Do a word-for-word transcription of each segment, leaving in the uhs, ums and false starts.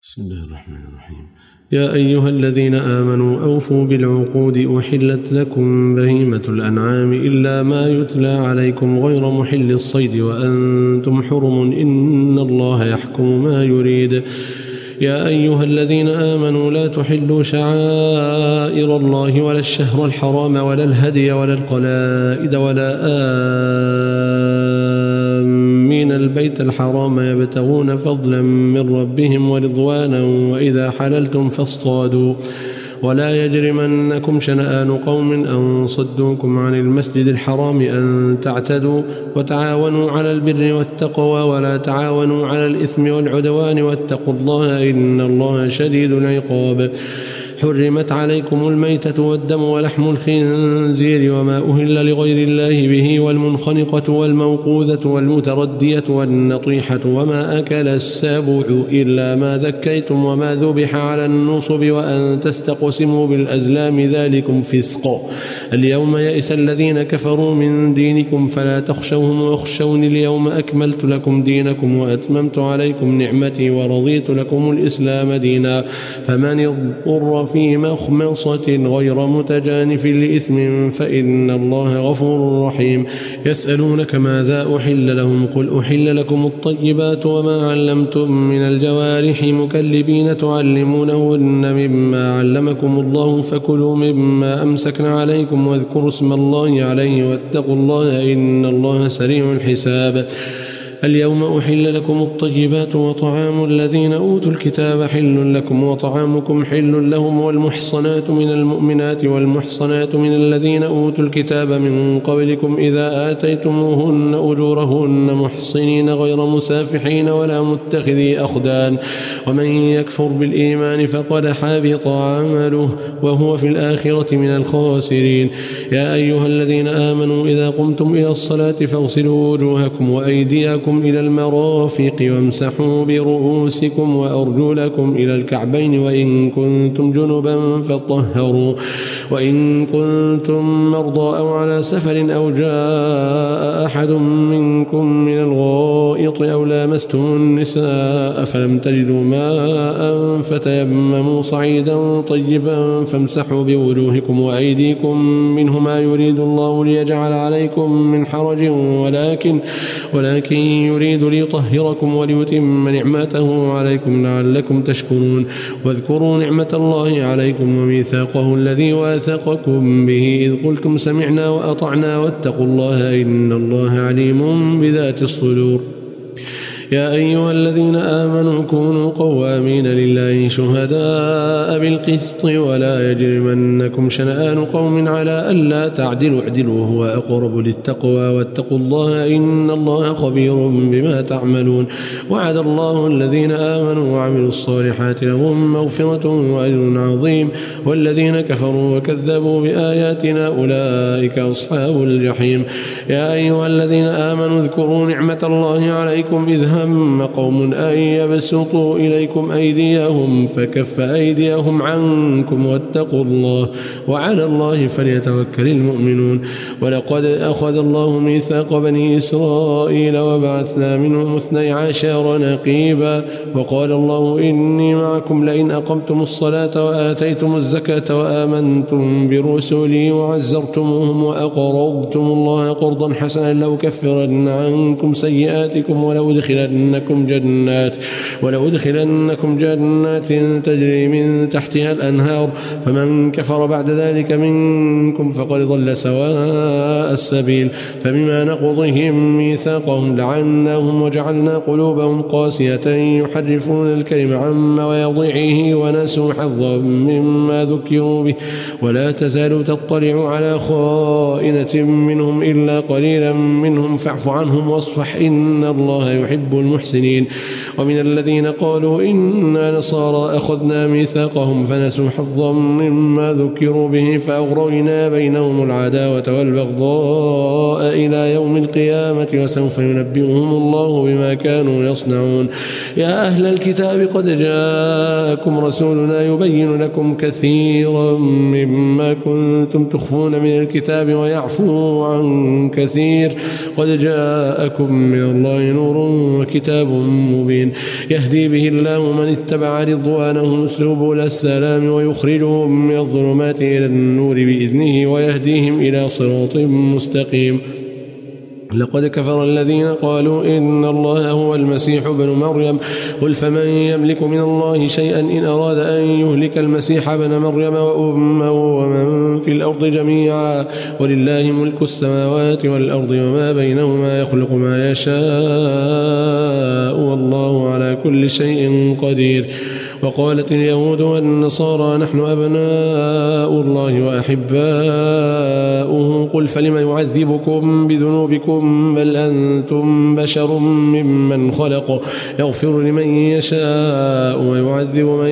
بسم الله الرحمن الرحيم. يا أيها الذين آمنوا أوفوا بالعقود أحلت لكم بهيمة الأنعام إلا ما يتلى عليكم غير محل الصيد وأنتم حرم إن الله يحكم ما يريد. يا أيها الذين آمنوا لا تحلوا شعائر الله ولا الشهر الحرام ولا الهدي ولا القلائد ولا آمين البيت الحرام يبتغون فضلا من ربهم ورضوانا وإذا حللتم فاصطادوا ولا يجرمنكم شنآن قوم أن صدوكم عن المسجد الحرام أن تعتدوا وتعاونوا على البر والتقوى ولا تعاونوا على الإثم والعدوان واتقوا الله إن الله شديد العقاب. حرمت عليكم الميتة والدم ولحم الخنزير وما أهل لغير الله به والمنخنقة والموقوذة والمتردية والنطيحة وما أكل السبع إلا ما ذكيتم وما ذبح على النصب وأن تستقسموا بالأزلام ذلكم فسق. اليوم يئس الذين كفروا من دينكم فلا تخشوهم واخشون اليوم أكملت لكم دينكم وأتممت عليكم نعمتي ورضيت لكم الإسلام دينا. فمن اضطر في مخمصة غير متجانف لإثم فإن الله غفور رحيم. يسألونك ماذا أحل لهم قل أحل لكم الطيبات وما علمتم من الجوارح مكلبين تعلمونهن مما علمكم الله فكلوا مما أمسكنا عليكم واذكروا اسم الله عليه واتقوا الله إن الله سريع الحساب. اليوم أحل لكم الطيبات وطعام الذين أوتوا الكتاب حل لكم وطعامكم حل لهم والمحصنات من المؤمنات والمحصنات من الذين أوتوا الكتاب من قبلكم إذا آتيتموهن أجورهن محصنين غير مسافحين ولا متخذي أخدان ومن يكفر بالإيمان فقد حبط عمله وهو في الآخرة من الخاسرين. يا أيها الذين آمنوا إذا قمتم إلى الصلاة فاغسلوا وجوهكم وأيديكم إلى المرافق وامسحوا برؤوسكم وأرجلكم إلى الكعبين وإن كنتم جنبا فطهروا وإن كنتم مرضى أو على سفر أو جاء أحد منكم من الغائط أو لامستم النساء فلم تجدوا ماء فتيمموا صعيدا طيبا فامسحوا بوجوهكم وأيديكم منه ما يريد الله ليجعل عليكم من حرج ولكن ولكن يريد ليطهركم وليتم نعمته عليكم لعلكم تشكرون. واذكروا نعمة الله عليكم وميثاقه الذي واثقكم به إذ قلتم سمعنا وأطعنا واتقوا الله إن الله عليم بذات الصدور. يا أيها الذين آمنوا كونوا قوامين لله شهداء بالقسط ولا يجرمنكم شنآن قوم على ألا تعدلوا اعدلوا هو أقرب للتقوى واتقوا الله إن الله خبير بما تعملون. وعد الله الذين آمنوا وعملوا الصالحات لهم مغفرة وأجر عظيم والذين كفروا وكذبوا بآياتنا أولئك أصحاب الجحيم. يا أيها الذين آمنوا اذكروا نعمة الله عليكم إذ هم قوم أن يبسطوا إليكم أيديهم فكف أيديهم عنكم واتقوا الله وعلى الله فليتوكل المؤمنون. ولقد أخذ الله ميثاق بني إسرائيل وبعثنا منهم اثني عشر نقيبا وقال الله إني معكم لئن أقمتم الصلاة وآتيتم الزكاة وآمنتم برسلي وعزرتموهم وأقرضتم الله قرضا حسنا لأكفرن عنكم سيئاتكم ولو دخلن ولأدخلنكم جنات ولأدخلنكم جنات تجري من تحتها الأنهار فمن كفر بعد ذلك منكم فقد ضل سواء السبيل. فبما نقضهم ميثاقهم لعناهم وجعلنا قلوبهم قاسية يحرفون الكلم عن مواضعه ونسوا حظا مما ذكروا به ولا تزال تطلع على خائنة منهم إلا قليلا منهم فاعف عنهم واصفح إن الله يحب المحسنين. ومن الذين قالوا إنا نصارى أخذنا ميثاقهم فنسوا حظا مما ذكروا به فأغرينا بينهم العداوة والبغضاء إلى يوم القيامة وسوف ينبئهم الله بما كانوا يصنعون. يا أهل الكتاب قد جاءكم رسولنا يبين لكم كثيرا مما كنتم تخفون من الكتاب ويعفو عن كثير قد جاءكم من الله نور وكتاب مبين يهدي به الله من اتبع رضوانه سبل السلام ويخرجهم من الظلمات إلى النور بإذنه ويهديهم إلى صراط مستقيم. لقد كفر الذين قالوا إن الله هو المسيح ابن مريم قل فمن يملك من الله شيئا إن أراد أن يهلك المسيح ابن مريم وأمه ومن في الأرض جميعا ولله ملك السماوات والأرض وما بينهما يخلق ما يشاء والله على كل شيء قدير. وقالت اليهود والنصارى نحن أبناء الله وأحباؤه قل فلم يعذبكم بذنوبكم بل أنتم بشر ممن خلق يغفر لمن يشاء ويعذب من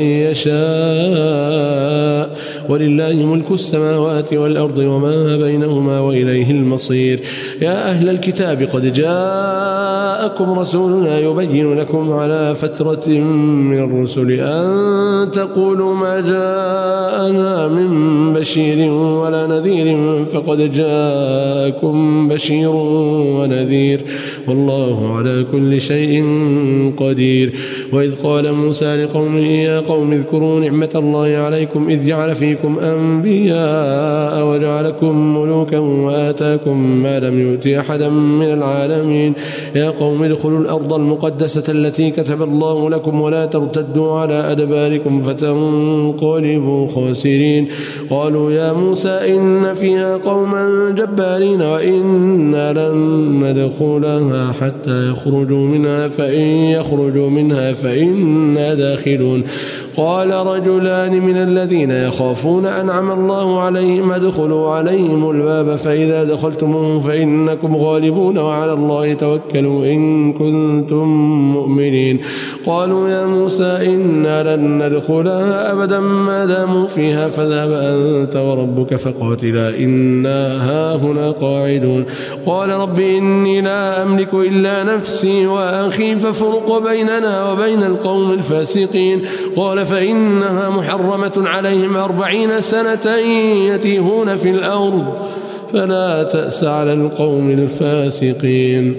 يشاء ولله ملك السماوات والأرض وما بينهما وإليه المصير. يا أهل الكتاب قد جاءكم رسولنا يبين لكم على فترة من الرسل أن تقولوا ما جاءنا من بشير ولا نذير فقد جاءكم بشير ونذير والله على كل شيء قدير. وإذ قال موسى لقومه يا قوم اذكروا نعمة الله عليكم إذ جعل فيكم أنبياء وجعلكم ملوكا وآتاكم ما لم يؤت أحدا من العالمين. يا قوم ادخلوا الأرض المقدسة التي كتب الله لكم ولا ترتدوا على أدباركم فتنقلبوا خاسرين. قالوا يا موسى إن فيها قوما جبارين وإنا لن ندخلها حتى يخرجوا منها فإن يخرجوا منها فإنا داخلون. قال رجلان من الذين يخافون أنعم الله عليهم ادخلوا عليهم الباب فإذا دخلتموه فإنكم غالبون وعلى الله توكلوا إن كنتم مؤمنين. قالوا يا موسى إنا لن ندخلها أبدا ما داموا فيها فاذهب أنت وربك فقاتلا إنا هاهنا قاعدون. قال رب إني لا أملك إلا نفسي وأخي فافرق بيننا وبين القوم الفاسقين. قال فإنها محرمة عليهم أربعين سنة يتيهون في الأرض فلا تأس على القوم الفاسقين.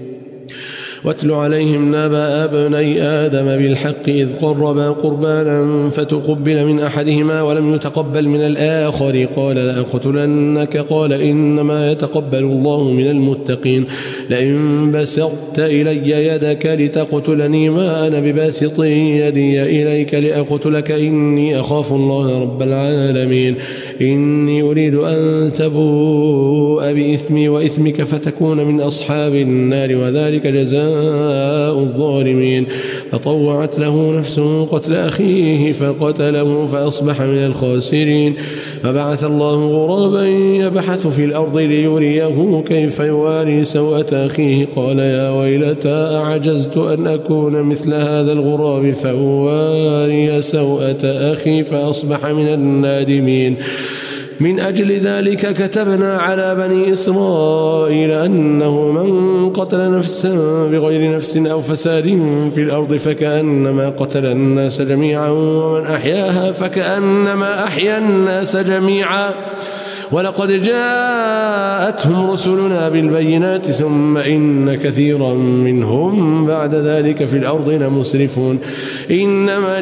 واتل عليهم نبأ ابني آدم بالحق إذ قربا قربانا فتقبل من أحدهما ولم يتقبل من الآخر قال لأقتلنك قال إنما يتقبل الله من المتقين. لئن بسطت إلي يدك لتقتلني ما أنا بباسط يدي إليك لأقتلك إني أخاف الله رب العالمين. إني أريد أن تبوء بإثمي وإثمك فتكون من أصحاب النار وذلك جزاء الظالمين. فطوعت له نفسه قتل أخيه فقتله فأصبح من الخاسرين. فبعث الله غرابا يبحث في الأرض ليريه كيف يواري سوءة أخيه قال يا ويلتى أعجزت أن أكون مثل هذا الغراب فأواري سوءة أخي فأصبح من النادمين. من أجل ذلك كتبنا على بني إسرائيل أنه من قتل نفسا بغير نفس أو فساد في الأرض فكأنما قتل الناس جميعا ومن أحياها فكأنما أحيا الناس جميعا. ولقد جاءتهم رسلنا بالبينات ثم إن كثيرا منهم بعد ذلك في الأرض لمسرفون. إنما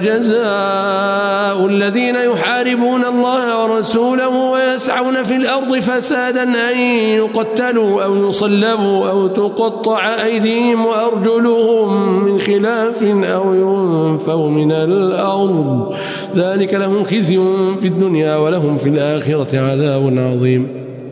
جزاء الذين يحاربون الله ورسوله ويسعون في الأرض فسادا أن يقتلوا أو يصلبوا أو تقطع أيديهم وأرجلهم من خلاف أو ينفوا من الأرض ذلك لهم خزي في الدنيا ولهم في الآخرة عذاب عظيم.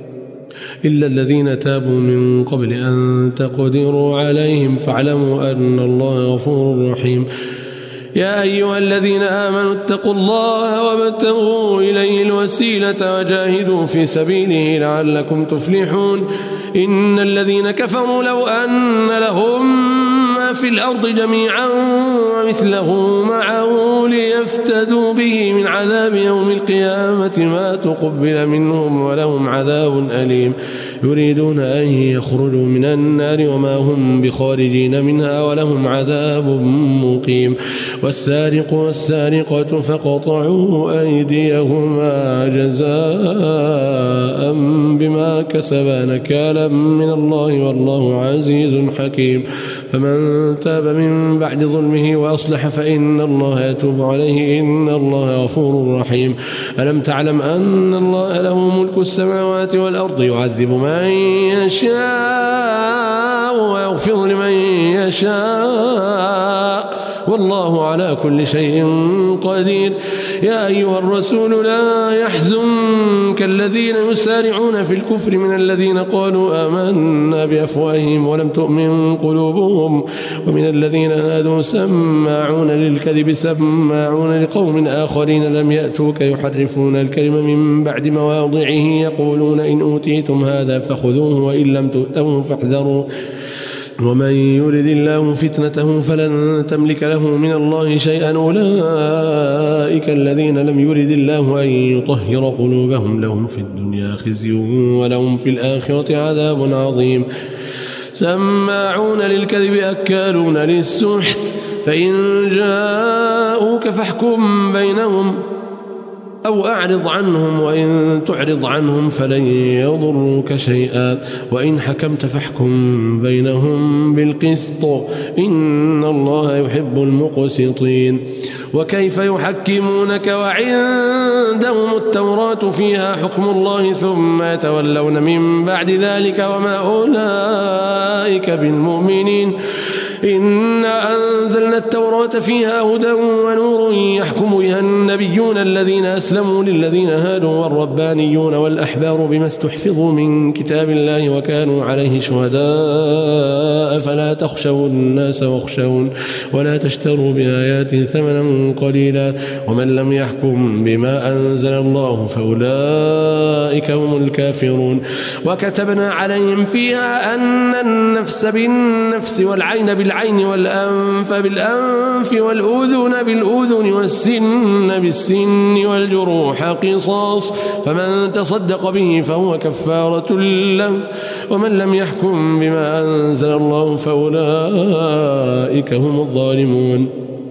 إلا الذين تابوا من قبل أن تقدروا عليهم فاعلموا أن الله غفور رحيم. يا أيها الذين آمنوا اتقوا الله وابتغوا إليه الوسيلة وجاهدوا في سبيله لعلكم تفلحون. إن الذين كفروا لو أن لهم ما في الأرض جميعا ومثله معه ليفتدوا ليفتدوا به من عذاب يوم القيامة ما تقبل منهم ولهم عذاب أليم يريدون أن يخرجوا من النار وما هم بخارجين منها ولهم عذاب مقيم والسارق والسارقة فقطعوا أيديهما جزاء بما كسبا نكالا من الله والله عزيز حكيم فمن تاب من بعد ظلمه وأصلح فإن الله يتوب عليه إن الله غفور رحيم ألم تعلم أن الله له ملك السماوات والأرض يعذب من يشاء ويغفر لمن يشاء والله على كل شيء قدير يا أيها الرسول لا يحزنك الذين يسارعون في الكفر من الذين قالوا آمنا بأفواههم ولم تؤمن قلوبهم ومن الذين هادوا سماعون للكذب سماعون لقوم آخرين لم يأتوك يحرفون الكلم من بعد مواضعه يقولون إن أوتيتم هذا فخذوه وإن لم تؤتوه فاحذروا ومن يرد الله فتنته فلن تملك له من الله شيئا أولئك الذين لم يرد الله أن يطهر قلوبهم لهم في الدنيا خزي ولهم في الآخرة عذاب عظيم سماعون للكذب أكالون للسحت فإن جاءوك فاحكم بينهم أو أعرض عنهم وإن تعرض عنهم فلن يضروك شيئا وإن حكمت فاحكم بينهم بالقسط إن الله يحب المقسطين وكيف يحكمونك وعندهم التوراة فيها حكم الله ثم يتولون من بعد ذلك وما أولئك بالمؤمنين إنا أنزلنا التوراة فيها هدى ونور يحكم بها النبيون الذين أسلموا للذين هادوا والربانيون والأحبار بما استحفظوا من كتاب الله وكانوا عليه شهداء فلا تخشوا الناس واخشون ولا تشتروا بآياتي ثمنا قليلا ومن لم يحكم بما أنزل الله فأولئك هم الكافرون وكتبنا عليهم فيها أن النفس بالنفس والعين بالعين والأنف بالأنف والأذن بالأذن والسن بالسن والجروح قصاص فمن تصدق به فهو كفارة له ومن لم يحكم بما أنزل الله فأولئك هم الظالمون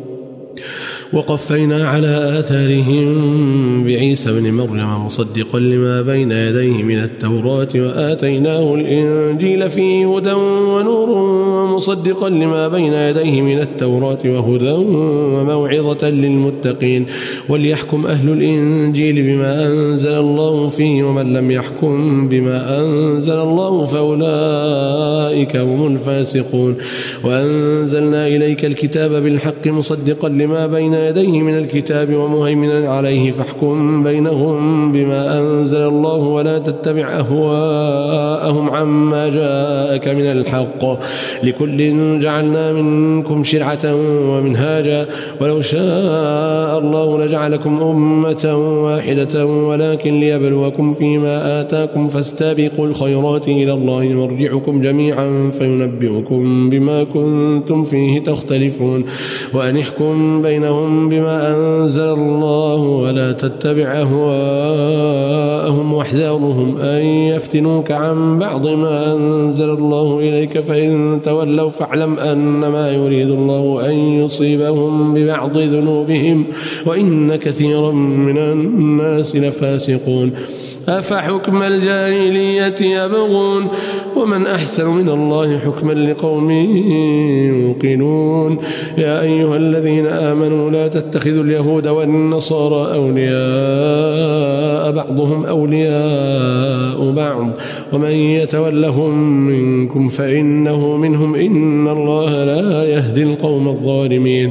وقفينا على آثارهم بعيسى بن مريم مصدقا لما بين يديه من التوراة وآتيناه الإنجيل فيه هدى ونور ومصدقا لما بين يديه من التوراة وهدى وموعظة للمتقين وليحكم أهل الإنجيل بما أنزل الله فيه ومن لم يحكم بما أنزل الله فأولئك هم الفاسقون وأنزلنا إليك الكتاب بالحق مصدقا لما بين يديه من الكتاب ومهيمنا عليه فاحكم بينهم بما أنزل الله ولا تتبع أهواءهم عما جاءك من الحق لكل جعلنا منكم شرعة ومنهاجا ولو شاء الله لجعلكم أمة واحدة ولكن ليبلوكم فيما آتاكم فاستبقوا الخيرات إلى الله مرجعكم جميعا فينبئكم بما كنتم فيه تختلفون وأن احكم بينهم بما أنزل الله ولا تتبع أهواءهم واحذرهم أن يفتنوك عن بعض ما أنزل الله إليك فإن تولوا فاعلم أنما يريد الله أن يصيبهم ببعض ذنوبهم وإن كثيرا من الناس لفاسقون أفحكم الجاهلية يبغون ومن أحسن من الله حكما لقوم يوقنون يا أيها الذين آمنوا لا تتخذوا اليهود والنصارى أولياء بعضهم أولياء بعض ومن يتولهم منكم فإنه منهم إن الله لا يهدي القوم الظالمين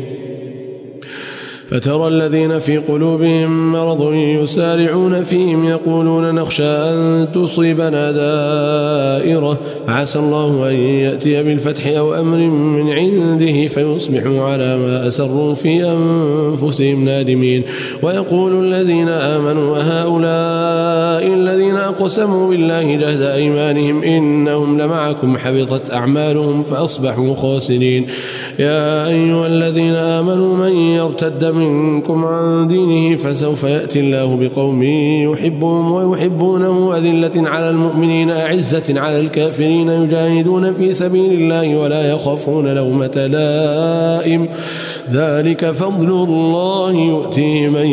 فترى الذين في قلوبهم مرض يسارعون فيهم يقولون نخشى أن تصيبنا دائرة فعسى الله أن يأتي بالفتح أو أمر من عنده فيصبحوا على ما أسروا في أنفسهم نادمين ويقول الذين آمنوا هؤلاء الذين أقسموا بالله جهد أيمانهم إنهم لمعكم حبطت أعمالهم فأصبحوا خاسرين يا أيها الذين آمنوا من يرتد من منكم عن دينه فسوف يأتي الله بقوم يحبهم ويحبونه أذلة على المؤمنين أعزة على الكافرين يجاهدون في سبيل الله ولا يخافون لومة لائم ذلك فضل الله يؤتيه من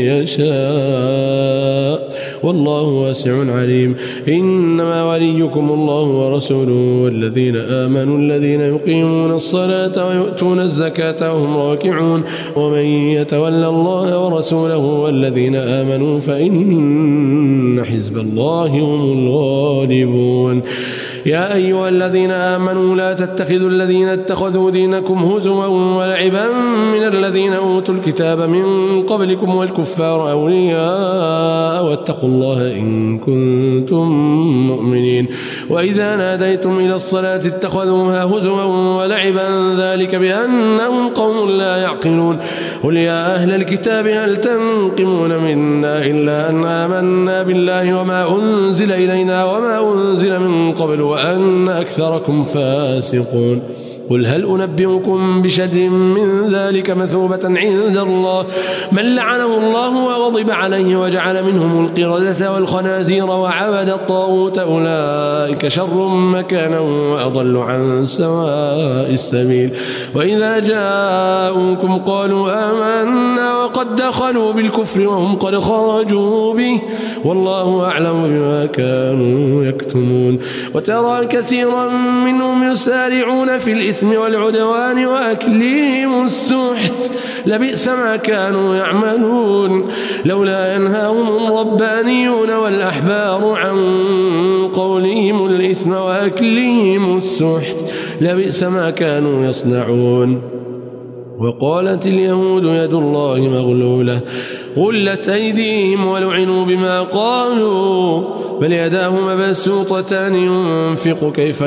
يشاء والله واسع عليم إنما وليكم الله ورسوله والذين آمنوا الذين يقيمون الصلاة ويؤتون الزكاة وهم راكعون ومن يتولى الله ورسوله والذين آمنوا فإن حزب الله هم الغالبون يا أيها الذين آمنوا لا تتخذوا الذين اتخذوا دينكم هزوا ولعبا من الذين أوتوا الكتاب من قبلكم والكفار أولياء واتقوا الله إن كنتم مؤمنين وإذا ناديتم إلى الصلاة اتخذوها هزوا ولعبا ذلك بأنهم قوم لا يعقلون قل يا أهل الكتاب هل تنقمون منا إلا أن آمنا بالله وما أنزل إلينا وما أنزل من قبل وأن أكثركم فاسقون قل هل أنبئكم بشر من ذلك مثوبة عند الله من لعنه الله وغضب عليه وجعل منهم القردة والخنازير وعبد الطاغوت أولئك شر مكانا وأضل عن سواء السبيل وإذا جاءوكم قالوا آمنا وقد دخلوا بالكفر وهم قد خرجوا به والله أعلم بما كانوا يكتمون وترى كثيرا منهم يسارعون في الإثم والعدوان وأكلهم السحت لبئس ما كانوا يعملون لولا ينهاهم الربانيون والأحبار عن قولهم الإثم وأكلهم السحت لبئس ما كانوا يصنعون وقالت اليهود يد الله مغلولة غلت أيديهم ولعنوا بما قالوا بل يداه مبسوطتان ينفق كيف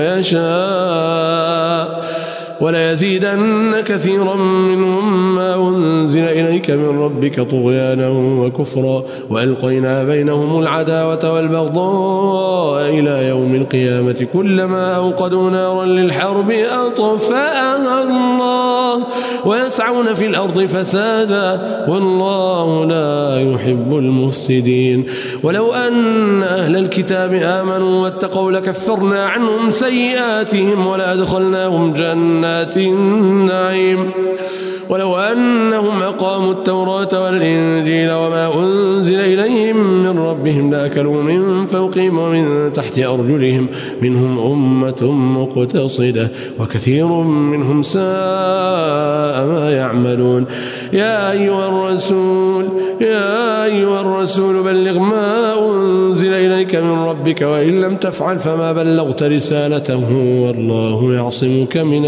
يشاء وليزيدن كثيرا منهم ما أنزل إليك من ربك طغيانا وكفرا وألقينا بينهم العداوة والبغضاء إلى يوم القيامة كلما أوقدوا نارا للحرب أطفأها الله ويسعون في الأرض فسادا والله لا يحب المفسدين ولو أن أهل الكتاب آمنوا واتقوا لكفرنا عنهم سيئاتهم ولأدخلناهم جنات النعيم ولو أنهم أقاموا التوراة والإنجيل وما أنزل إليهم من ربهم لأكلوا من فوقهم ومن تحت أرجلهم منهم أمة مقتصدة وكثير منهم ساء ما يعملون يا أيها الرسول يا أيها الرسول بلغ ما أنزل إليك من ربك وإن لم تفعل فما بلغت رسالته والله يعصمك من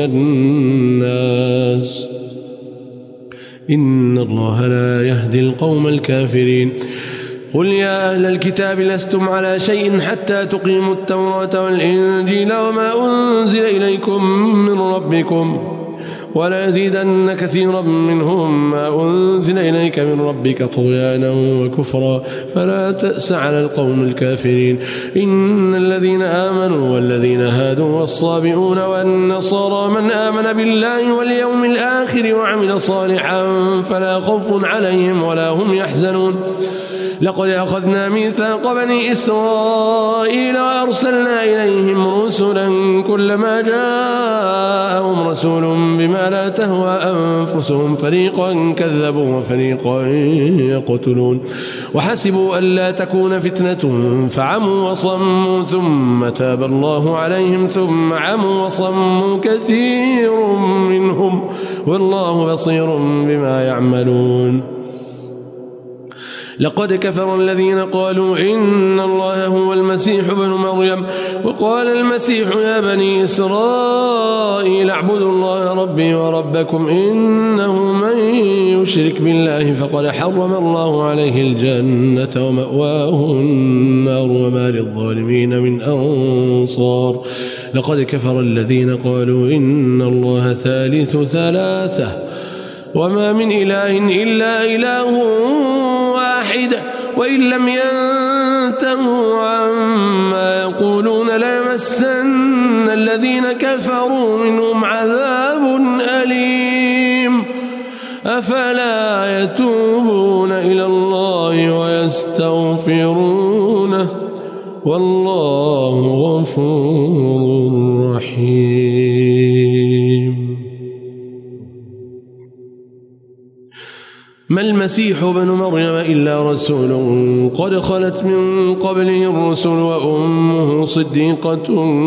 الناس إن الله لا يهدي القوم الكافرين قل يا أهل الكتاب لستم على شيء حتى تقيموا التوراة والإنجيل وما أنزل إليكم من ربكم ولا يزيدن كثيرا منهم ما أنزل إليك من ربك طغيانا وكفرا فلا تأس على القوم الكافرين إن الذين آمنوا والذين هادوا والصابئون والنصارى من آمن بالله واليوم الآخر وعمل صالحا فلا خوف عليهم ولا هم يحزنون لقد أخذنا ميثاق بني إسرائيل وأرسلنا إليهم رسلا كلما جاءهم رسول بما لا تهوى أنفسهم فريقا كذبوا وفريقا يقتلون وحسبوا ألا تكون فتنة فعموا وصموا ثم تاب الله عليهم ثم عموا وصموا كثير منهم والله بصير بما يعملون لقد كفر الذين قالوا إن الله هو المسيح ابن مريم وقال المسيح يا بني إسرائيل اعبدوا الله ربي وربكم إنه من يشرك بالله فقد حرم الله عليه الجنة ومأواه النار وما للظالمين من أنصار لقد كفر الذين قالوا إن الله ثالث ثلاثة وما من إله إلا إله واحد وإن لم ينتهوا عما يقولون ليمسن الذين كفروا منهم عذاب أليم أفلا أفلا يتوبون إلى الله ويستغفرونه والله غفور رحيم. ما المسيح ابن مريم إلا رسول قد خلت من قبله الرسل وأمه صديقة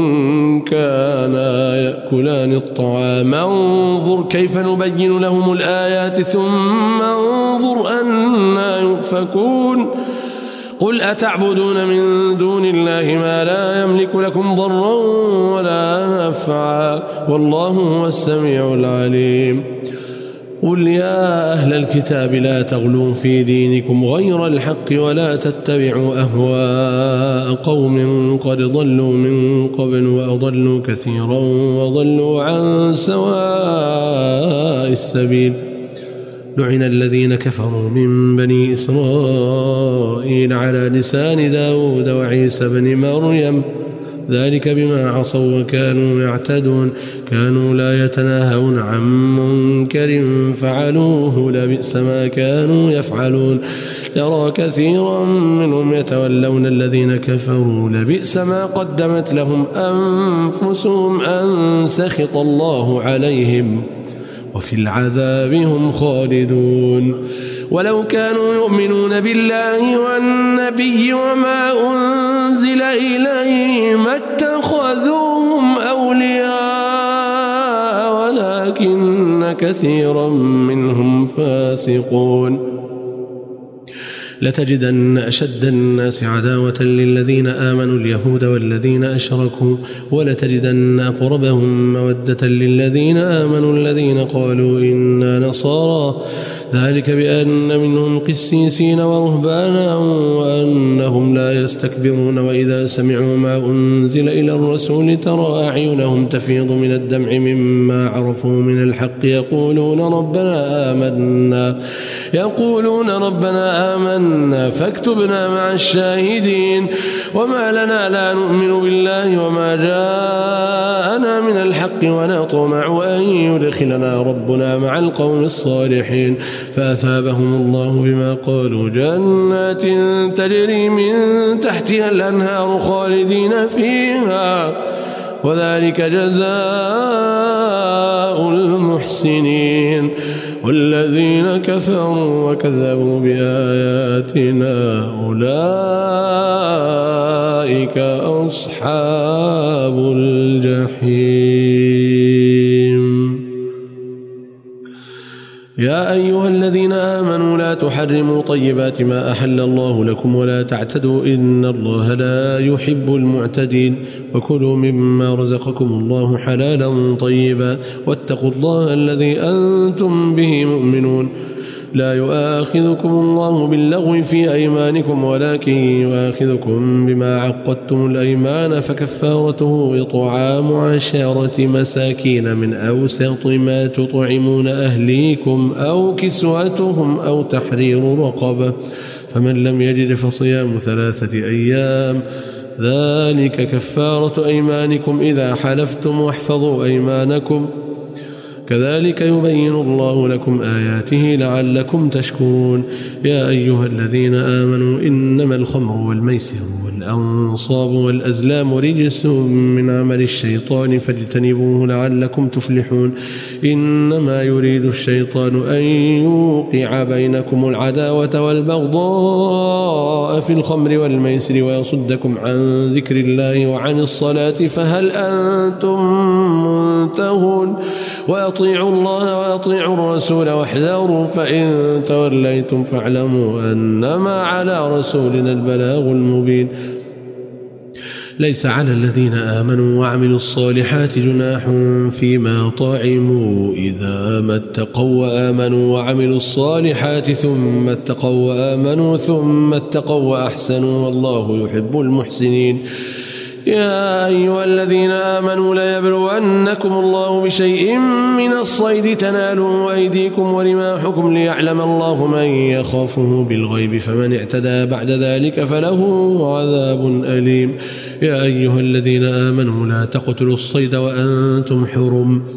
كانا يأكلان الطعام انظر كيف نبين لهم الآيات ثم انظر أنا يؤفكون. قل أتعبدون من دون الله ما لا يملك لكم ضرا ولا نفعا والله هو السميع العليم. قل يا أهل الكتاب لا تغلوا في دينكم غير الحق ولا تتبعوا أهواء قوم قد ضلوا من قبل وأضلوا كثيرا وضلوا عن سواء السبيل. لعن الذين كفروا من بني إسرائيل على لسان داود وعيسى بن مريم ذلك بما عصوا وكانوا يعتدون كانوا لا يتناهون عن منكر فعلوه لبئس ما كانوا يفعلون. ترى كثيرا منهم يتولون الذين كفروا لبئس ما قدمت لهم أنفسهم أن سخط الله عليهم وفي العذاب هم خالدون. ولو كانوا يؤمنون بالله والنبي وما أنزل إليه ما اتخذوهم أولياء ولكن كثيرا منهم فاسقون. لتجدن أشد الناس عداوة للذين آمنوا اليهود والذين أشركوا ولتجدن أقربهم مودة للذين آمنوا الذين قالوا إنا نصارى ذلك بأن منهم قسيسين ورهبانا وأنهم لا يستكبرون وإذا سمعوا ما أنزل إلى الرسول ترى أعينهم تفيض من الدمع مما عرفوا من الحق يقولون ربنا آمنا يقولون ربنا آمنا فاكتبنا مع الشاهدين. وما لنا لا نؤمن بالله وما جاءنا من الحق ونطمع أن يدخلنا ربنا مع القوم الصالحين فأثابهم الله بما قالوا جنات تجري من تحتها الأنهار خالدين فيها وذلك جزاء المحسنين. والذين كفروا وكذبوا بآياتنا أولئك أصحاب الجحيم. يا أيها الذين آمنوا لا تحرموا طيبات ما أحل الله لكم ولا تعتدوا إن الله لا يحب المعتدين وكلوا مما رزقكم الله حلالا طيبا واتقوا الله الذي أنتم به مؤمنون. لا يؤاخذكم الله باللغو في أيمانكم ولكن يؤاخذكم بما عقدتم الأيمان فكفارته إطعام عشرة مساكين من أوسط ما تطعمون أهليكم أو كسوتهم أو تحرير رقبة فمن لم يجد فصيام ثلاثة أيام ذلك كفارة أيمانكم إذا حلفتم واحفظوا أيمانكم كذلك يبين الله لكم آياته لعلكم تشكرون. يا أيها الذين آمنوا إنما الخمر والميسر والأنصاب والأزلام رجس من عمل الشيطان فاجتنبوه لعلكم تفلحون. إنما يريد الشيطان أن يوقع بينكم العداوة والبغضاء في الخمر والميسر ويصدكم عن ذكر الله وعن الصلاة فهل أنتم منتهون. وأطيعوا الله وأطيعوا الرسول واحذروا فإن توليتم فاعلموا أنما على رسولنا البلاغ المبين. ليس على الذين آمنوا وعملوا الصالحات جناح فيما طعموا إذا ما اتقوا وآمنوا وعملوا الصالحات ثم اتقوا وآمنوا ثم اتقوا وأحسنوا والله يحب المحسنين. يا أيها الذين آمنوا ليبلونكم الله بشيء من الصيد تناله أيديكم ورماحكم ليعلم الله من يخافه بالغيب فمن اعتدى بعد ذلك فله عذاب أليم. يا أيها الذين آمنوا لا تقتلوا الصيد وأنتم حرم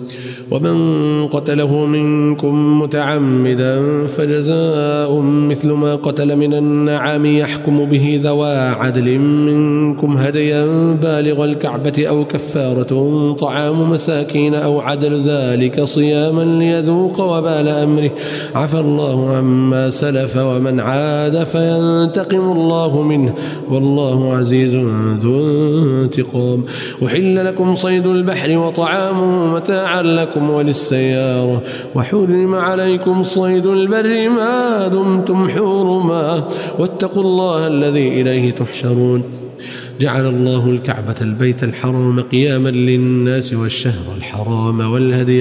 ومن قتله منكم متعمدا فجزاء مثل ما قتل من النعم يحكم به ذوى عدل منكم هديا بالغ الكعبة أو كفارة طعام مساكين أو عدل ذلك صياما ليذوق وبال أمره عفى الله عما سلف ومن عاد فينتقم الله منه والله عزيز ذو انتقام. أحل لكم صيد البحر وطعامه متاعا لكم وللسيارة وحرم عليكم صيد البر ما دمتم حرما واتقوا الله الذي إليه تحشرون. جعل الله الكعبة البيت الحرام قياما للناس والشهر الحرام والهدي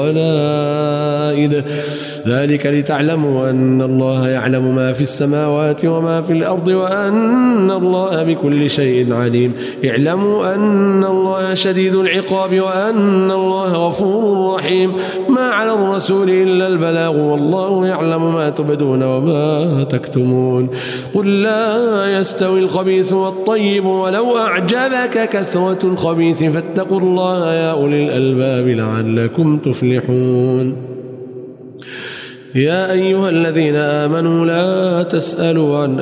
والقلائد ذلك لتعلموا أن الله يعلم ما في السماوات وما في الأرض وأن الله بكل شيء عليم. اعلموا أن الله شديد العقاب وأن الله غفور رحيم. ما على الرسول إلا البلاغ والله يعلم ما تبدون وما تكتمون. قل لا يستوي الخبيث والطيب ولو أعجبك كثرة الخبيث فاتقوا الله يا أولي الألباب لعلكم تفلحون. يا أيها الذين آمنوا لا تسألوا عن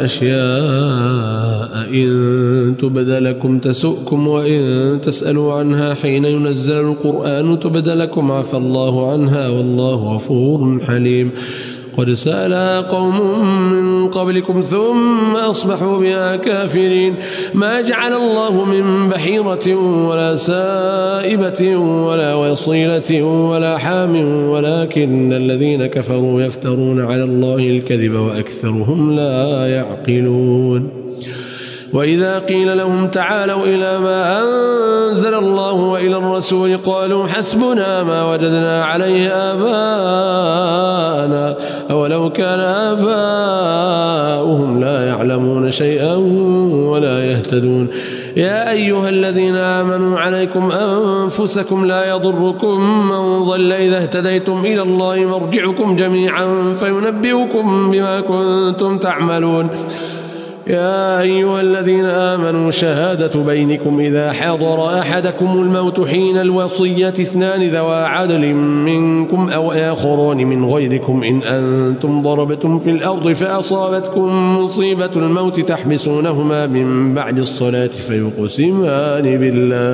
أشياء إن تبد لكم تسؤكم وإن تسألوا عنها حين ينزل القرآن تبد لكم عفى الله عنها والله غفور حليم. قد سألها قوم من قبلكم ثم أصبحوا بها كافرين. ما جعل الله من بحيرة ولا سائبة ولا وصيلة ولا حام ولكن الذين كفروا يفترون على الله الكذب وأكثرهم لا يعقلون. وإذا قيل لهم تعالوا إلى ما أنزل الله وإلى الرسول قالوا حسبنا ما وجدنا عليه آباءنا أولو كان آباؤهم لا يعلمون شيئا ولا يهتدون. يا أيها الذين آمنوا عليكم أنفسكم لا يضركم من ضل إذا اهتديتم إلى الله مرجعكم جميعا فينبئكم بما كنتم تعملون. يا أيها الذين آمنوا شهادة بينكم إذا حضر أحدكم الموت حين الوصية اثنان ذوى عدل منكم أو آخران من غيركم إن أنتم ضربتم في الأرض فأصابتكم مصيبة الموت تحبسونهما من بعد الصلاة فيقسمان بالله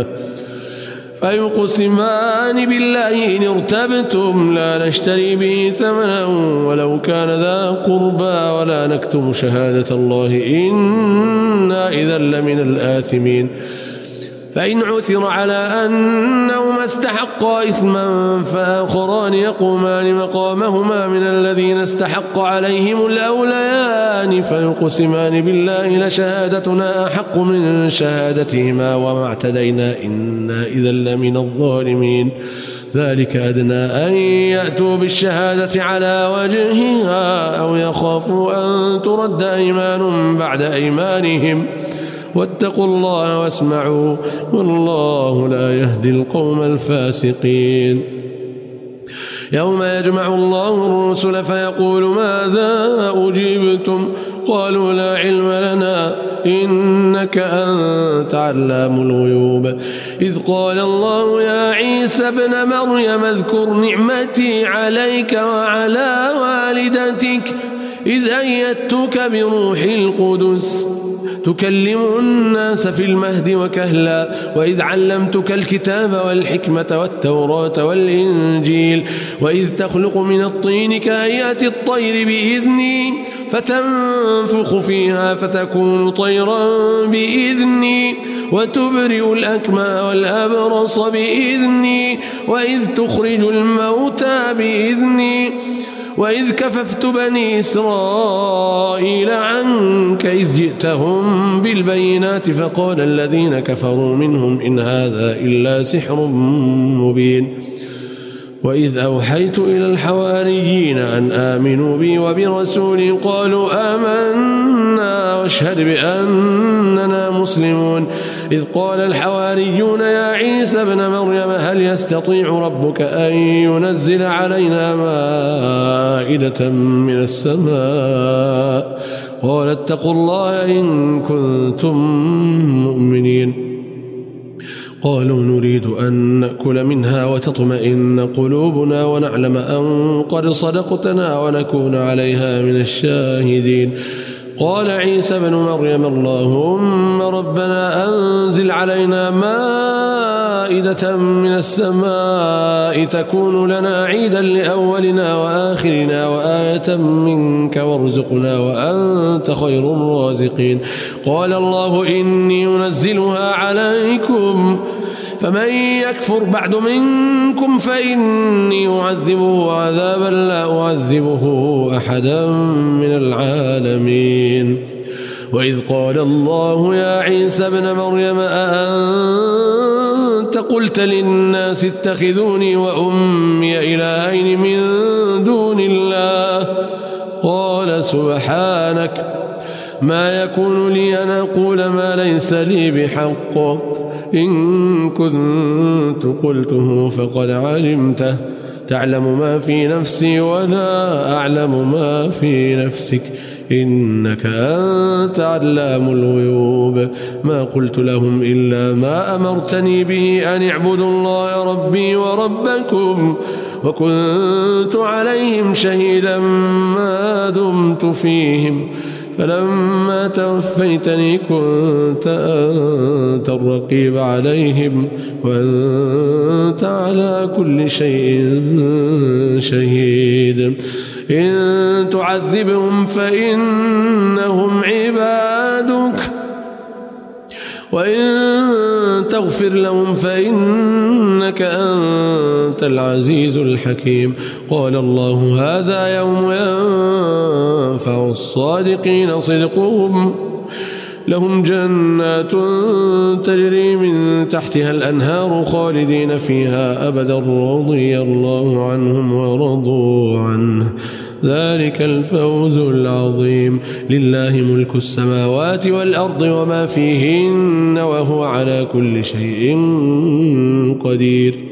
فيقسمان بالله إن ارتبتم لا نشتري به ثمنا ولو كان ذا قربى ولا نكتم شهادة الله إنا إذا لمن الآثمين. فإن عثر على أنهما استحقا إثما فآخران يقومان مقامهما من الذين استحق عليهم الأوليان فيقسمان بالله لشهادتنا أحق من شهادتهما وما اعتدينا إنا إذا لمن الظالمين. ذلك أدنى أن يأتوا بالشهادة على وجهها أو يخافوا أن ترد أيمان بعد أيمانهم واتقوا الله واسمعوا والله لا يهدي القوم الفاسقين. يوم يجمع الله الرسل فيقول ماذا أجيبتم قالوا لا علم لنا إنك أنت علام الغيوب. إذ قال الله يا عيسى ابن مريم اذكر نعمتي عليك وعلى والدتك إذ أيدتك بروح القدس تكلم الناس في المهد وكهلا وإذ علمتك الكتاب والحكمة والتوراة والإنجيل وإذ تخلق من الطين كهيئة الطير بإذني فتنفخ فيها فتكون طيرا بإذني وتبرئ الأكمى والأبرص بإذني وإذ تخرج الموتى بإذني وإذ كففت بني إسرائيل عنك إذ جئتهم بالبينات فقال الذين كفروا منهم إن هذا إلا سحر مبين. وإذ أوحيت إلى الحواريين أن آمنوا بي وبرسولي قالوا آمنا واشهد بأننا مسلمون. إذ قال الحواريون يا عيسى ابن مريم هل يستطيع ربك أن ينزل علينا مائدة من السماء قال اتقوا الله إن كنتم مؤمنين. قالوا نريد أن نأكل منها وتطمئن قلوبنا ونعلم أن قد صدقتنا ونكون عليها من الشاهدين. قال عيسى بن مريم اللهم ربنا أنزل علينا مائدة من السماء تكون لنا عيدا لأولنا وآخرنا وآية منك وارزقنا وأنت خير الرازقين. قال الله إني أنزلها عليكم فمن يكفر بعد منكم فإني أعذبه عذابا لا أعذبه أحدا من العالمين. وإذ قال الله يا عيسى ابن مريم أأنت قلت للناس اتخذوني وأمي إلهين من دون الله قال سبحانك ما يكون لي أن أقول ما ليس لي بحق إن كنت قلته فقد علمته تعلم ما في نفسي ولا أعلم ما في نفسك إنك أنت علام الغيوب. ما قلت لهم إلا ما أمرتني به أن اعبدوا الله ربي وربكم وكنت عليهم شهيدا ما دمت فيهم فلما توفيتني كنت أنت الرقيب عليهم وأنت على كل شيء شهيد. إن تعذبهم فإنهم عبادك وإن تغفر لهم فإنك أنت العزيز الحكيم. قال الله هذا يوم ينفع الصادقين صدقهم لهم جنات تجري من تحتها الأنهار خالدين فيها أبدا رضي الله عنهم ورضوا عنه ذلك الفوز العظيم. لله ملك السماوات والأرض وما فيهن وهو على كل شيء قدير.